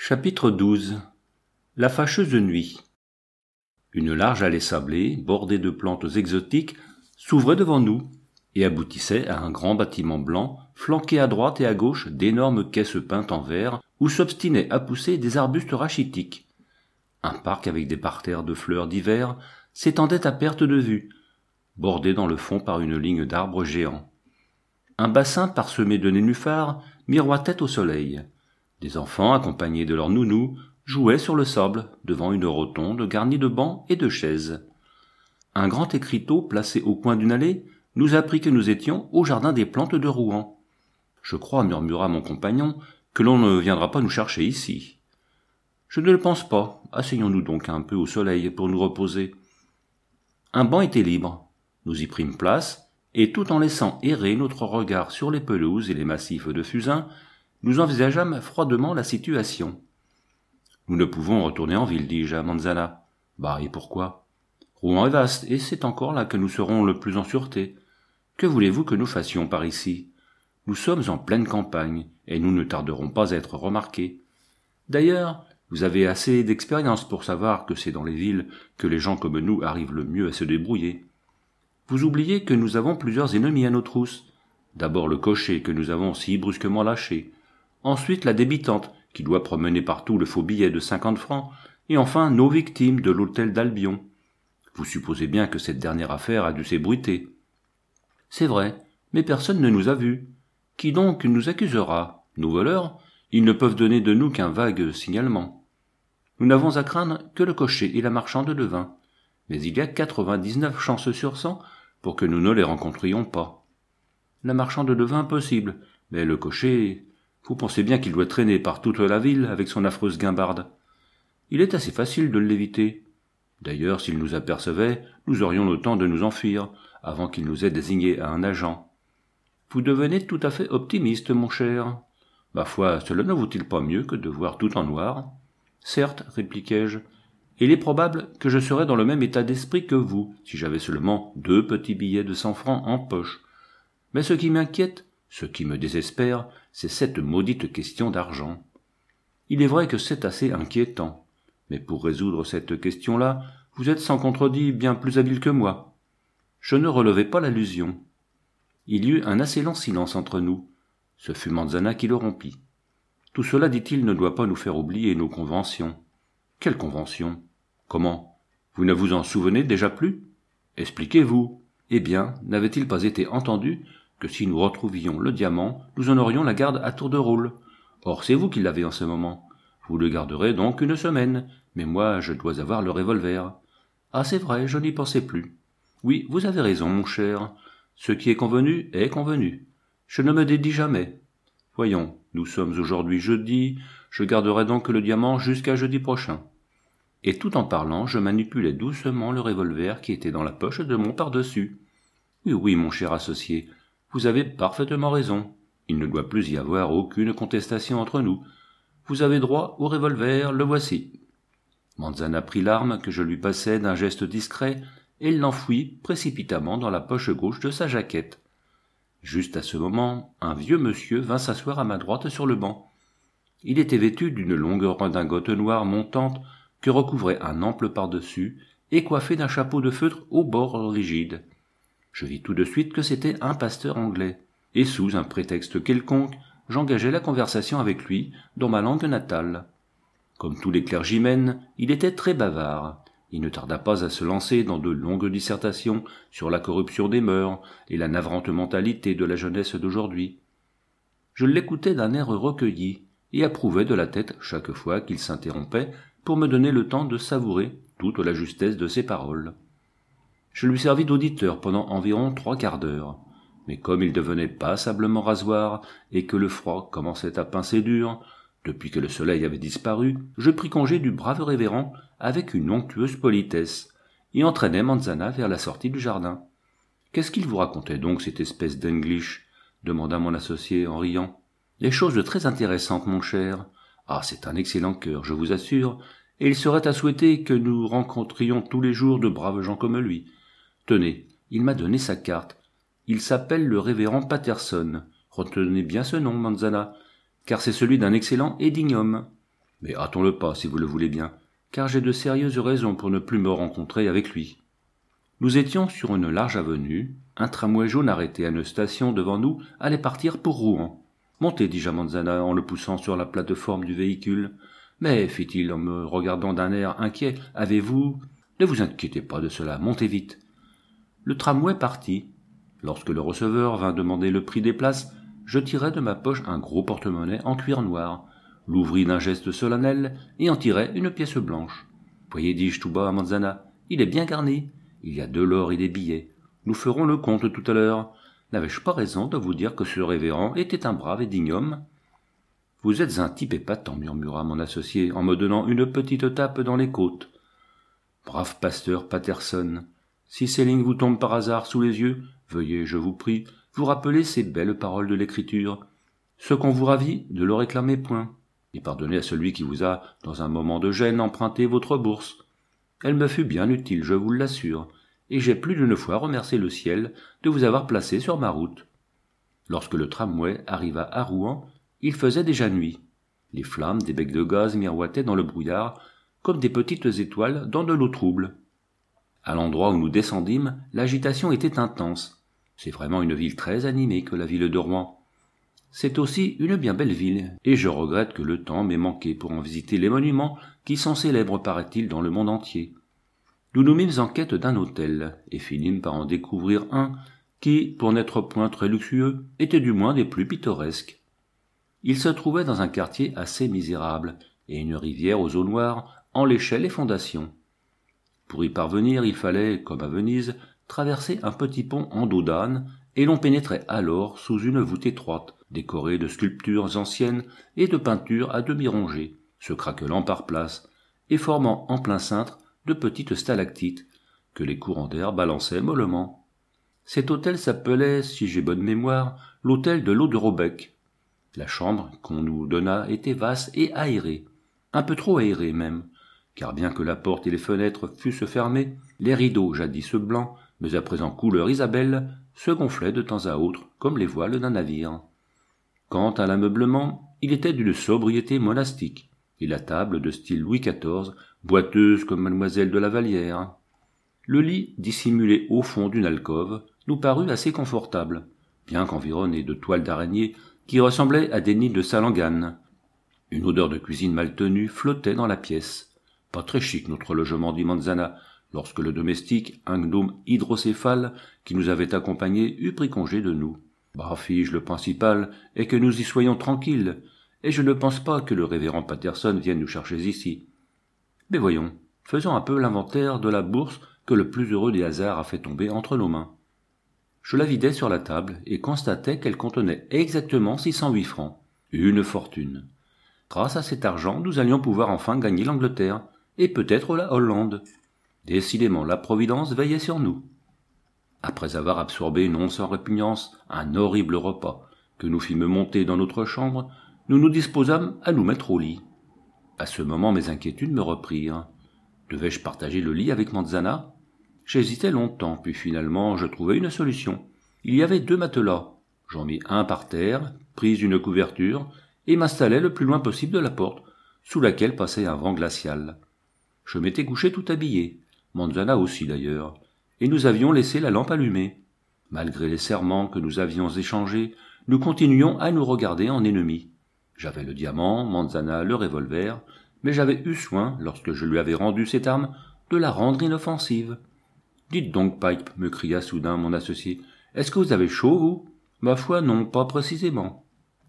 Chapitre 12. La fâcheuse nuit. Une large allée sablée, bordée de plantes exotiques, s'ouvrait devant nous et aboutissait à un grand bâtiment blanc, flanqué à droite et à gauche d'énormes caisses peintes en vert, où s'obstinaient à pousser des arbustes rachitiques. Un parc avec des parterres de fleurs d'hiver s'étendait à perte de vue, bordé dans le fond par une ligne d'arbres géants. Un bassin parsemé de nénuphars miroitait au soleil. Des enfants, accompagnés de leurs nounous, jouaient sur le sable, devant une rotonde garnie de bancs et de chaises. Un grand écriteau placé au coin d'une allée nous apprit que nous étions au jardin des plantes de Rouen. « Je crois, murmura mon compagnon, que l'on ne viendra pas nous chercher ici. »« Je ne le pense pas. Asseyons-nous donc un peu au soleil pour nous reposer. » Un banc était libre. Nous y prîmes place, et tout en laissant errer notre regard sur les pelouses et les massifs de fusain, nous envisageâmes froidement la situation. « Nous ne pouvons retourner en ville, dis-je à Manzana. »« Bah, et pourquoi ? Rouen est vaste, et c'est encore là que nous serons le plus en sûreté. Que voulez-vous que nous fassions par ici ? Nous sommes en pleine campagne, et nous ne tarderons pas à être remarqués. D'ailleurs, vous avez assez d'expérience pour savoir que c'est dans les villes que les gens comme nous arrivent le mieux à se débrouiller. Vous oubliez que nous avons plusieurs ennemis à nos trousses. D'abord le cocher que nous avons si brusquement lâché. Ensuite la débitante, qui doit promener partout le faux billet de 50 francs, et enfin nos victimes de l'hôtel d'Albion. Vous supposez bien que cette dernière affaire a dû s'ébruiter. C'est vrai, mais personne ne nous a vus. Qui donc nous accusera ? Nos voleurs ? Ils ne peuvent donner de nous qu'un vague signalement. Nous n'avons à craindre que le cocher et la marchande de vin, mais il y a 99 chances sur 100 pour que nous ne les rencontrions pas. La marchande de vin, possible, mais le cocher... Vous pensez bien qu'il doit traîner par toute la ville avec son affreuse guimbarde. Il est assez facile de l'éviter. D'ailleurs, s'il nous apercevait, nous aurions le temps de nous enfuir, avant qu'il nous ait désigné à un agent. Vous devenez tout à fait optimiste, mon cher. Ma foi, cela ne vaut-il pas mieux que de voir tout en noir ? Certes, répliquai-je, et il est probable que je serais dans le même état d'esprit que vous, si j'avais seulement 2 petits billets de 100 francs en poche. Mais ce qui m'inquiète, ce qui me désespère, c'est cette maudite question d'argent. Il est vrai que c'est assez inquiétant, mais pour résoudre cette question-là, vous êtes sans contredit bien plus habile que moi. Je ne relevai pas l'allusion. Il y eut un assez long silence entre nous. Ce fut Manzana qui le rompit. Tout cela, dit-il, ne doit pas nous faire oublier nos conventions. Quelles conventions ? Comment ? Vous ne vous en souvenez déjà plus ? Expliquez-vous. Eh bien, n'avait-il pas été entendu que si nous retrouvions le diamant, nous en aurions la garde à tour de rôle. Or, c'est vous qui l'avez en ce moment. Vous le garderez donc 1 semaine, mais moi, je dois avoir le revolver. Ah, c'est vrai, je n'y pensais plus. Oui, vous avez raison, mon cher. Ce qui est convenu est convenu. Je ne me dédie jamais. Voyons, nous sommes aujourd'hui jeudi, je garderai donc le diamant jusqu'à jeudi prochain. Et tout en parlant, je manipulais doucement le revolver qui était dans la poche de mon pardessus. Oui, mon cher associé, vous avez parfaitement raison. Il ne doit plus y avoir aucune contestation entre nous. Vous avez droit au revolver, le voici. Manzana prit l'arme que je lui passai d'un geste discret et l'enfouit précipitamment dans la poche gauche de sa jaquette. Juste à ce moment, un vieux monsieur vint s'asseoir à ma droite sur le banc. Il était vêtu d'une longue redingote noire montante que recouvrait un ample pardessus et coiffé d'un chapeau de feutre aux bords rigides. Je vis tout de suite que c'était un pasteur anglais, et sous un prétexte quelconque, j'engageai la conversation avec lui dans ma langue natale. Comme tous les clergymens, il était très bavard. Il ne tarda pas à se lancer dans de longues dissertations sur la corruption des mœurs et la navrante mentalité de la jeunesse d'aujourd'hui. Je l'écoutais d'un air recueilli et approuvais de la tête chaque fois qu'il s'interrompait pour me donner le temps de savourer toute la justesse de ses paroles. Je lui servis d'auditeur pendant environ 3/4 d'heure, mais comme il devenait passablement rasoir et que le froid commençait à pincer dur, depuis que le soleil avait disparu, je pris congé du brave révérend avec une onctueuse politesse, et entraînai Manzana vers la sortie du jardin. « Qu'est-ce qu'il vous racontait donc, cette espèce d'English ?» demanda mon associé en riant. « Des choses très intéressantes, mon cher. Ah, c'est un excellent cœur, je vous assure, et il serait à souhaiter que nous rencontrions tous les jours de braves gens comme lui. Tenez, il m'a donné sa carte. Il s'appelle le révérend Patterson. Retenez bien ce nom, Manzana, car c'est celui d'un excellent et digne homme. Mais hâtons-le pas, si vous le voulez bien, car j'ai de sérieuses raisons pour ne plus me rencontrer avec lui. Nous étions sur une large avenue, un tramway jaune arrêté à une station devant nous allait partir pour Rouen. « Montez, dis-je à Manzana en le poussant sur la plateforme du véhicule. Mais, fit-il en me regardant d'un air inquiet, avez-vous... Ne vous inquiétez pas de cela, montez vite. Le tramway partit. Lorsque le receveur vint demander le prix des places, je tirai de ma poche un gros porte-monnaie en cuir noir, l'ouvris d'un geste solennel et en tirai une pièce blanche. Voyez, dis-je tout bas à Manzana, il est bien garni. Il y a de l'or et des billets. Nous ferons le compte tout à l'heure. N'avais-je pas raison de vous dire que ce révérend était un brave et digne homme ? Vous êtes un type épatant, murmura mon associé en me donnant une petite tape dans les côtes. Brave pasteur Patterson, si ces lignes vous tombent par hasard sous les yeux, veuillez, je vous prie, vous rappeler ces belles paroles de l'Écriture. Ce qu'on vous ravit, ne le réclamez point, et pardonnez à celui qui vous a, dans un moment de gêne, emprunté votre bourse. Elle me fut bien utile, je vous l'assure, et j'ai plus d'une fois remercié le ciel de vous avoir placé sur ma route. Lorsque le tramway arriva à Rouen, il faisait déjà nuit. Les flammes des becs de gaz miroitaient dans le brouillard comme des petites étoiles dans de l'eau trouble. À l'endroit où nous descendîmes, l'agitation était intense. C'est vraiment une ville très animée que la ville de Rouen. C'est aussi une bien belle ville, et je regrette que le temps m'ait manqué pour en visiter les monuments qui sont célèbres, paraît-il, dans le monde entier. Nous nous mîmes en quête d'un hôtel, et finîmes par en découvrir un qui, pour n'être point très luxueux, était du moins des plus pittoresques. Il se trouvait dans un quartier assez misérable, et une rivière aux eaux noires en léchait les fondations. Pour y parvenir, il fallait, comme à Venise, traverser un petit pont en dos d'âne, et l'on pénétrait alors sous une voûte étroite, décorée de sculptures anciennes et de peintures à demi rongées, se craquelant par places, et formant en plein cintre de petites stalactites, que les courants d'air balançaient mollement. Cet hôtel s'appelait, si j'ai bonne mémoire, l'hôtel de l'Eau de Robec. La chambre qu'on nous donna était vaste et aérée, un peu trop aérée même, car bien que la porte et les fenêtres fussent fermées, les rideaux, jadis blancs, mais à présent couleur Isabelle, se gonflaient de temps à autre comme les voiles d'un navire. Quant à l'ameublement, il était d'une sobriété monastique, et la table de style Louis XIV, boiteuse comme mademoiselle de la Vallière. Le lit, dissimulé au fond d'une alcôve, nous parut assez confortable, bien qu'environné de toiles d'araignée qui ressemblaient à des nids de salanganes. Une odeur de cuisine mal tenue flottait dans la pièce. Pas très chic notre logement, dit Manzana, lorsque le domestique, un gnome hydrocéphale qui nous avait accompagnés, eut pris congé de nous. Bah, fis-je, le principal est que nous y soyons tranquilles, et je ne pense pas que le révérend Patterson vienne nous chercher ici. Mais voyons, faisons un peu l'inventaire de la bourse que le plus heureux des hasards a fait tomber entre nos mains. Je la vidai sur la table et constatai qu'elle contenait exactement 608 francs. Une fortune. Grâce à cet argent, nous allions pouvoir enfin gagner l'Angleterre, et peut-être la Hollande. Décidément, la Providence veillait sur nous. Après avoir absorbé non sans répugnance un horrible repas que nous fîmes monter dans notre chambre, nous nous disposâmes à nous mettre au lit. À ce moment, mes inquiétudes me reprirent. Devais-je partager le lit avec Manzana ? J'hésitai longtemps, puis finalement je trouvai une solution. Il y avait 2 matelas. J'en mis un par terre, pris une couverture, et m'installai le plus loin possible de la porte, sous laquelle passait un vent glacial. Je m'étais couché tout habillé, Manzana aussi d'ailleurs, et nous avions laissé la lampe allumée. Malgré les serments que nous avions échangés, nous continuions à nous regarder en ennemis. J'avais le diamant, Manzana le revolver, mais j'avais eu soin, lorsque je lui avais rendu cette arme, de la rendre inoffensive. « Dites donc, Pipe, me cria soudain mon associé, est-ce que vous avez chaud, vous ? Ma foi, non, pas précisément.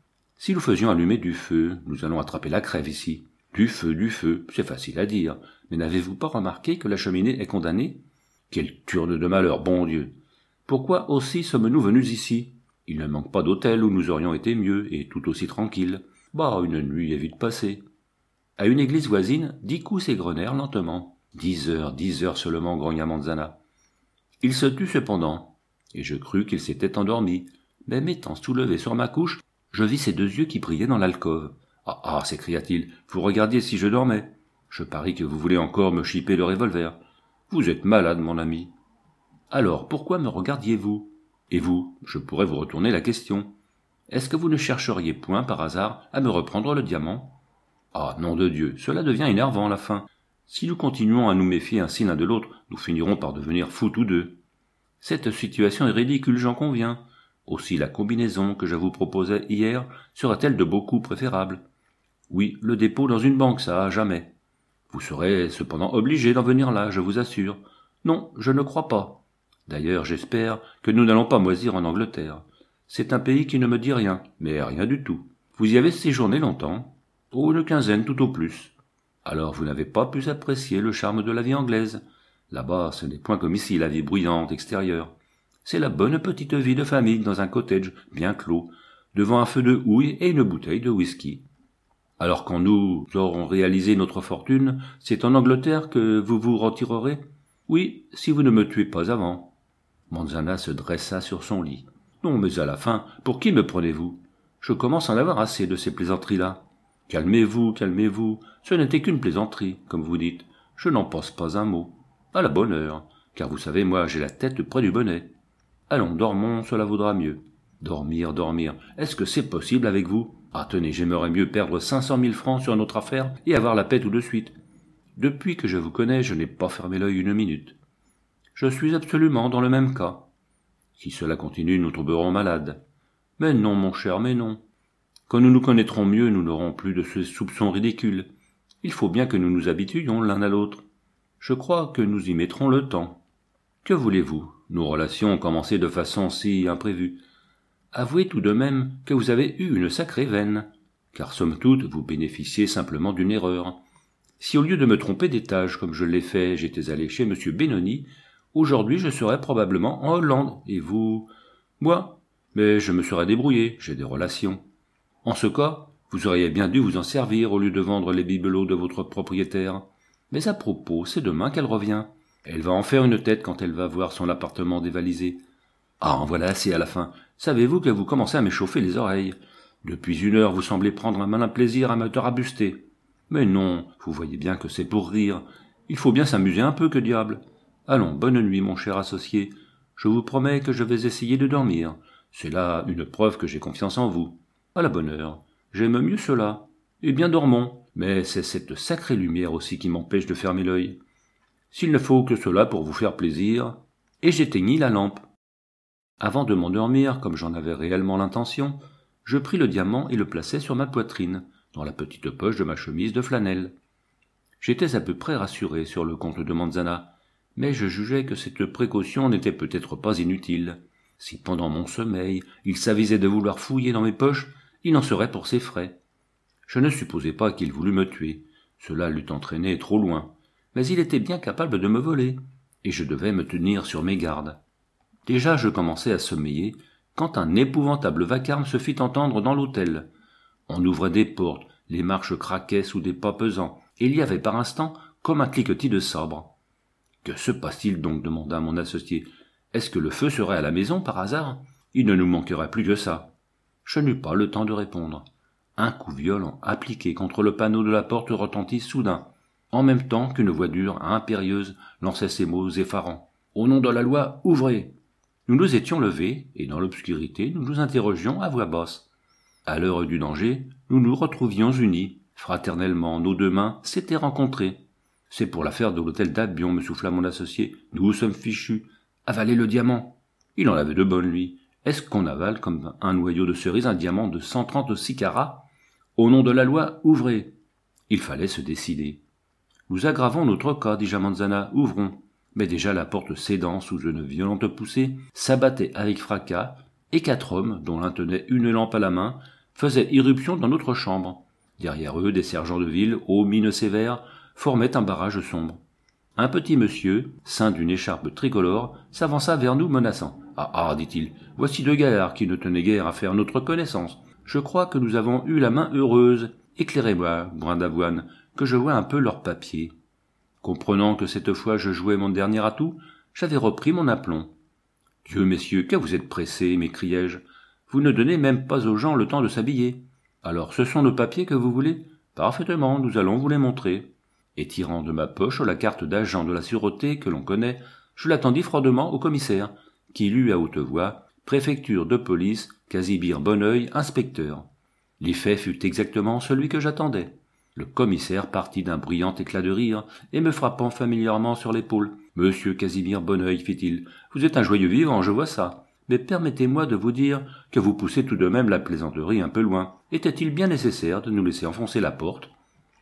Si nous faisions allumer du feu, nous allons attraper la crève ici. Du feu, c'est facile à dire, mais n'avez-vous pas remarqué que la cheminée est condamnée ? Quelle turne de malheur, bon Dieu ! Pourquoi aussi sommes-nous venus ici ? Il ne manque pas d'hôtel où nous aurions été mieux, et tout aussi tranquilles. Bah, une nuit est vite passée. À une église voisine, 10 coups s'égrenèrent lentement. 10 heures seulement, grogna Manzana. Il se tut cependant, et je crus qu'il s'était endormi, mais m'étant soulevé sur ma couche, je vis ses 2 yeux qui brillaient dans l'alcôve. « Ah, s'écria-t-il, vous regardiez si je dormais. Je parie que vous voulez encore me chipper le revolver. Vous êtes malade, mon ami. Alors, pourquoi me regardiez-vous ? Et vous, je pourrais vous retourner la question. Est-ce que vous ne chercheriez point, par hasard, à me reprendre le diamant ? Ah, nom de Dieu, cela devient énervant à la fin. Si nous continuons à nous méfier ainsi l'un de l'autre, nous finirons par devenir fous tous deux. Cette situation est ridicule, j'en conviens. Aussi la combinaison que je vous proposais hier sera-t-elle de beaucoup préférable. Oui, le dépôt dans une banque, ça, à jamais. Vous serez cependant obligé d'en venir là, je vous assure. Non, je ne crois pas. D'ailleurs, j'espère que nous n'allons pas moisir en Angleterre. C'est un pays qui ne me dit rien, mais rien du tout. Vous y avez séjourné longtemps? Oh, une quinzaine tout au plus. Alors vous n'avez pas pu apprécier le charme de la vie anglaise. Là-bas, ce n'est point comme ici la vie bruyante extérieure. C'est la bonne petite vie de famille dans un cottage bien clos, devant un feu de houille et une bouteille de whisky. Alors quand nous aurons réalisé notre fortune, c'est en Angleterre que vous vous retirerez? Oui, si vous ne me tuez pas avant. Manzana se dressa sur son lit. Non, mais à la fin, pour qui me prenez-vous? Je commence à en avoir assez de ces plaisanteries-là. Calmez-vous, calmez-vous, ce n'était qu'une plaisanterie, comme vous dites. Je n'en pense pas un mot. À la bonne heure, car vous savez, moi, j'ai la tête près du bonnet. Allons, dormons, cela vaudra mieux. Dormir, dormir, est-ce que c'est possible avec vous? Ah, tenez, j'aimerais mieux perdre 500 000 francs sur notre affaire et avoir la paix tout de suite. Depuis que je vous connais, je n'ai pas fermé l'œil une minute. Je suis absolument dans le même cas. Si cela continue, nous tomberons malades. Mais non, mon cher, mais non. Quand nous nous connaîtrons mieux, nous n'aurons plus de ce soupçon ridicule. Il faut bien que nous nous habituions l'un à l'autre. Je crois que nous y mettrons le temps. Que voulez-vous? Nos relations ont commencé de façon si imprévue. Avouez tout de même que vous avez eu une sacrée veine, car somme toute vous bénéficiez simplement d'une erreur. Si au lieu de me tromper d'étage comme je l'ai fait, j'étais allé chez M. Benoni, aujourd'hui je serais probablement en Hollande, et vous... Moi? Mais je me serais débrouillé, j'ai des relations. En ce cas, vous auriez bien dû vous en servir au lieu de vendre les bibelots de votre propriétaire. Mais à propos, c'est demain qu'elle revient. Elle va en faire une tête quand elle va voir son appartement dévalisé. Ah, en voilà assez à la fin. Savez-vous que vous commencez à m'échauffer les oreilles? Depuis 1 heure, vous semblez prendre un malin plaisir à me tarabuster. Mais non, vous voyez bien que c'est pour rire. Il faut bien s'amuser un peu, que diable. Allons, bonne nuit, mon cher associé. Je vous promets que je vais essayer de dormir. C'est là une preuve que j'ai confiance en vous. À la bonne heure. J'aime mieux cela. Eh bien, dormons. Mais c'est cette sacrée lumière aussi qui m'empêche de fermer l'œil. S'il ne faut que cela pour vous faire plaisir. Et j'éteignis la lampe. Avant de m'endormir, comme j'en avais réellement l'intention, je pris le diamant et le plaçai sur ma poitrine, dans la petite poche de ma chemise de flanelle. J'étais à peu près rassuré sur le compte de Manzana, mais je jugeais que cette précaution n'était peut-être pas inutile. Si pendant mon sommeil il s'avisait de vouloir fouiller dans mes poches, il en serait pour ses frais. Je ne supposais pas qu'il voulût me tuer, cela l'eût entraîné trop loin, mais il était bien capable de me voler, et je devais me tenir sur mes gardes. Déjà je commençais à sommeiller, quand un épouvantable vacarme se fit entendre dans l'hôtel. On ouvrait des portes, les marches craquaient sous des pas pesants, et il y avait par instant comme un cliquetis de sabre. « Que se passe-t-il donc » demanda mon associé. « Est-ce que le feu serait à la maison par hasard? Il ne nous manquerait plus que ça. » Je n'eus pas le temps de répondre. Un coup violent appliqué contre le panneau de la porte retentit soudain, en même temps qu'une voix dure, impérieuse, lançait ces mots effarants. « Au nom de la loi, ouvrez !» Nous nous étions levés, et dans l'obscurité, nous nous interrogions à voix basse. À l'heure du danger, nous nous retrouvions unis. Fraternellement, nos 2 mains s'étaient rencontrées. « C'est pour l'affaire de l'hôtel d'Albion, me souffla mon associé. Nous sommes fichus. Avalez le diamant. » Il en avait de bonnes, lui. Est-ce qu'on avale comme un noyau de cerise un diamant de 136 carats? Au nom de la loi, ouvrez. Il fallait se décider. Nous aggravons notre cas, dit Manzana. Ouvrons. Mais déjà la porte cédant sous une violente poussée, s'abattait avec fracas, et 4 hommes, dont l'un tenait une lampe à la main, faisaient irruption dans notre chambre. Derrière eux, des sergents de ville, aux mines sévères, formaient un barrage sombre. Un petit monsieur, ceint d'une écharpe tricolore, s'avança vers nous menaçant. « Ah, ah, dit-il, voici 2 gaillards qui ne tenaient guère à faire notre connaissance. Je crois que nous avons eu la main heureuse. Éclairez-moi, brin d'avoine, que je vois un peu leurs papiers. » Comprenant que cette fois je jouais mon dernier atout, j'avais repris mon aplomb. « Dieu, messieurs, que vous êtes pressés, m'écriai-je. Vous ne donnez même pas aux gens le temps de s'habiller. Alors, ce sont nos papiers que vous voulez? Parfaitement, nous allons vous les montrer. » Et tirant de ma poche la carte d'agent de la sûreté que l'on connaît, je l'attendis froidement au commissaire, qui lut à haute voix « Préfecture de police, Casimir Bonneuil, inspecteur ». L'effet fut exactement celui que j'attendais. Le commissaire partit d'un brillant éclat de rire, et me frappant familièrement sur l'épaule. « Monsieur Casimir Bonneuil, fit-il, vous êtes un joyeux vivant, je vois ça. Mais permettez-moi de vous dire que vous poussez tout de même la plaisanterie un peu loin. Était-il bien nécessaire de nous laisser enfoncer la porte ?»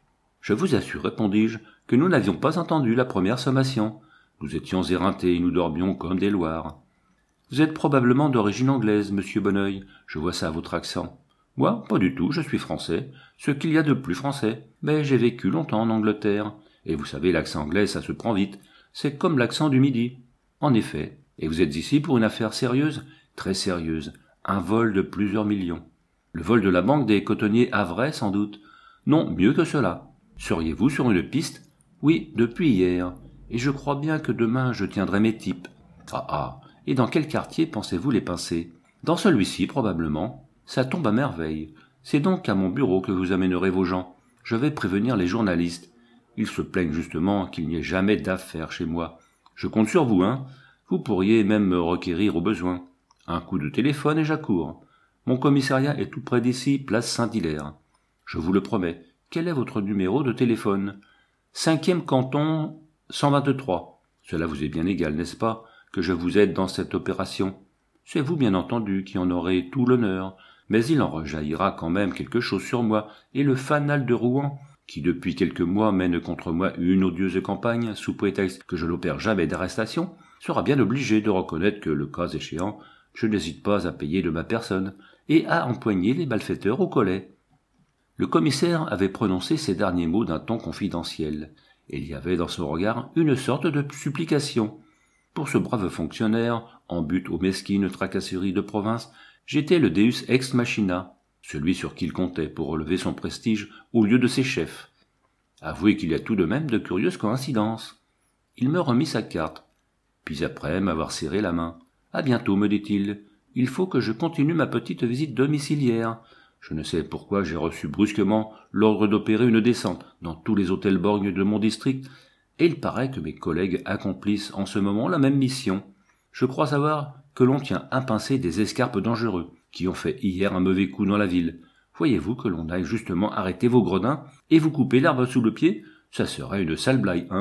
« Je vous assure, répondis-je, que nous n'avions pas entendu la première sommation. Nous étions éreintés et nous dormions comme des loirs. »« Vous êtes probablement d'origine anglaise, monsieur Bonneuil, je vois ça à votre accent. »« Moi, pas du tout, je suis français, ce qu'il y a de plus français. Mais j'ai vécu longtemps en Angleterre, et vous savez, l'accent anglais, ça se prend vite. C'est comme l'accent du Midi. »« En effet. Et vous êtes ici pour une affaire sérieuse ? » ?»« Très sérieuse. Un vol de plusieurs millions. »« Le vol de la banque des cotonniers Havrais, sans doute. »« Non, mieux que cela. » « Seriez-vous sur une piste ? » ?»« Oui, depuis hier. Et je crois bien que demain je tiendrai mes types. »« Ah, et dans quel quartier pensez-vous les pincer ? » ?»« Dans celui-ci, probablement. Ça tombe à merveille. C'est donc à mon bureau que vous amènerez vos gens. Je vais prévenir les journalistes. Ils se plaignent justement qu'il n'y ait jamais d'affaires chez moi. Je compte sur vous, hein. Vous pourriez même me requérir au besoin. Un coup de téléphone et j'accours. Mon commissariat est tout près d'ici, place Saint-Hilaire. Je vous le promets. Quel est votre numéro de téléphone ? 5e canton, 123. Cela vous est bien égal, n'est-ce pas, que je vous aide dans cette opération ? C'est vous, bien entendu, qui en aurez tout l'honneur, mais il en rejaillira quand même quelque chose sur moi, et le fanal de Rouen, qui depuis quelques mois mène contre moi une odieuse campagne, sous prétexte que je n'opère jamais d'arrestation, sera bien obligé de reconnaître que, le cas échéant, je n'hésite pas à payer de ma personne, et à empoigner les malfaiteurs au collet. Le commissaire avait prononcé ces derniers mots d'un ton confidentiel, et il y avait dans son regard une sorte de supplication. Pour ce brave fonctionnaire, en butte aux mesquines tracasseries de province, j'étais le deus ex machina, celui sur qui il comptait pour relever son prestige au lieu de ses chefs. Avouez qu'il y a tout de même de curieuses coïncidences. Il me remit sa carte, puis après m'avoir serré la main. « À bientôt, me dit-il. Il faut que je continue ma petite visite domiciliaire. » Je ne sais pourquoi j'ai reçu brusquement l'ordre d'opérer une descente dans tous les hôtels borgnes de mon district, et il paraît que mes collègues accomplissent en ce moment la même mission. Je crois savoir que l'on tient à pincer des escarpes dangereux, qui ont fait hier un mauvais coup dans la ville. Voyez-vous que l'on aille justement arrêter vos gredins et vous couper l'herbe sous le pied ? Ça serait une sale blague, hein ?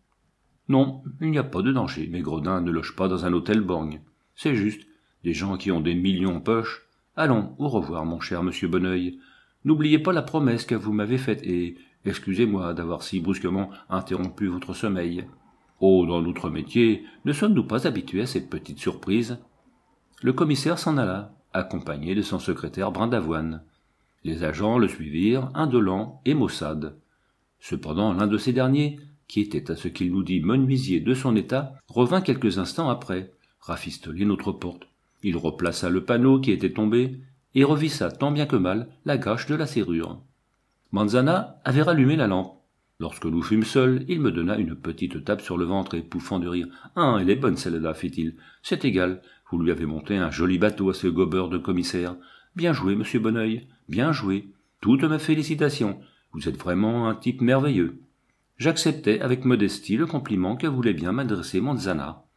Non, il n'y a pas de danger, mes gredins ne logent pas dans un hôtel borgne. C'est juste, des gens qui ont des millions en poche. Allons, au revoir, mon cher monsieur Bonneuil. N'oubliez pas la promesse que vous m'avez faite et excusez-moi d'avoir si brusquement interrompu votre sommeil. Oh, dans notre métier, ne sommes-nous pas habitués à cette petite surprise ? Le commissaire s'en alla, accompagné de son secrétaire Brindavoine. Les agents le suivirent, indolents et maussades. Cependant, l'un de ces derniers, qui était à ce qu'il nous dit menuisier de son état, revint quelques instants après, rafistoler notre porte. Il replaça le panneau qui était tombé et revissa tant bien que mal la gâche de la serrure. Manzana avait rallumé la lampe. Lorsque nous fûmes seuls, il me donna une petite tape sur le ventre et pouffant de rire. « Ah, elle est bonne celle-là, fit-il. C'est égal, vous lui avez monté un joli bateau à ce gobeur de commissaire. Bien joué, monsieur Bonneuil, bien joué. Toutes mes félicitations. Vous êtes vraiment un type merveilleux. » J'acceptai avec modestie le compliment que voulait bien m'adresser Manzana.